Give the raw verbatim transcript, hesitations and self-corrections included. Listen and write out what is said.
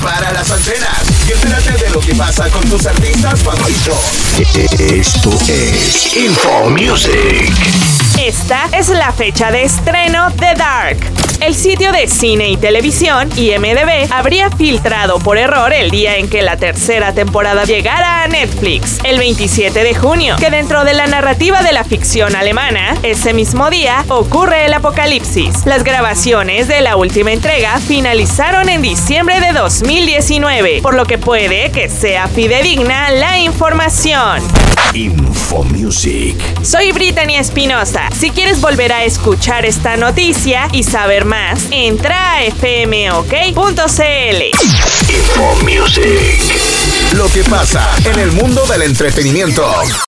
Prepara las antenas y entérate de lo que pasa con tus artistas favoritos. Esto es Info Music. Esta es la fecha de estreno de Dark. El sitio de cine y televisión, I M D B, habría filtrado por error el día en que la tercera temporada llegara a Netflix, el veintisiete de junio, que dentro de la narrativa de la ficción alemana, ese mismo día ocurre el apocalipsis. Las grabaciones de la última entrega finalizaron en diciembre de dos mil diecinueve, por lo que puede que sea fidedigna la información. Info Music. Soy Brittany Espinosa. Si quieres volver a escuchar esta noticia y saber más, entra a f m o k punto c l. Info Music. Lo que pasa en el mundo del entretenimiento.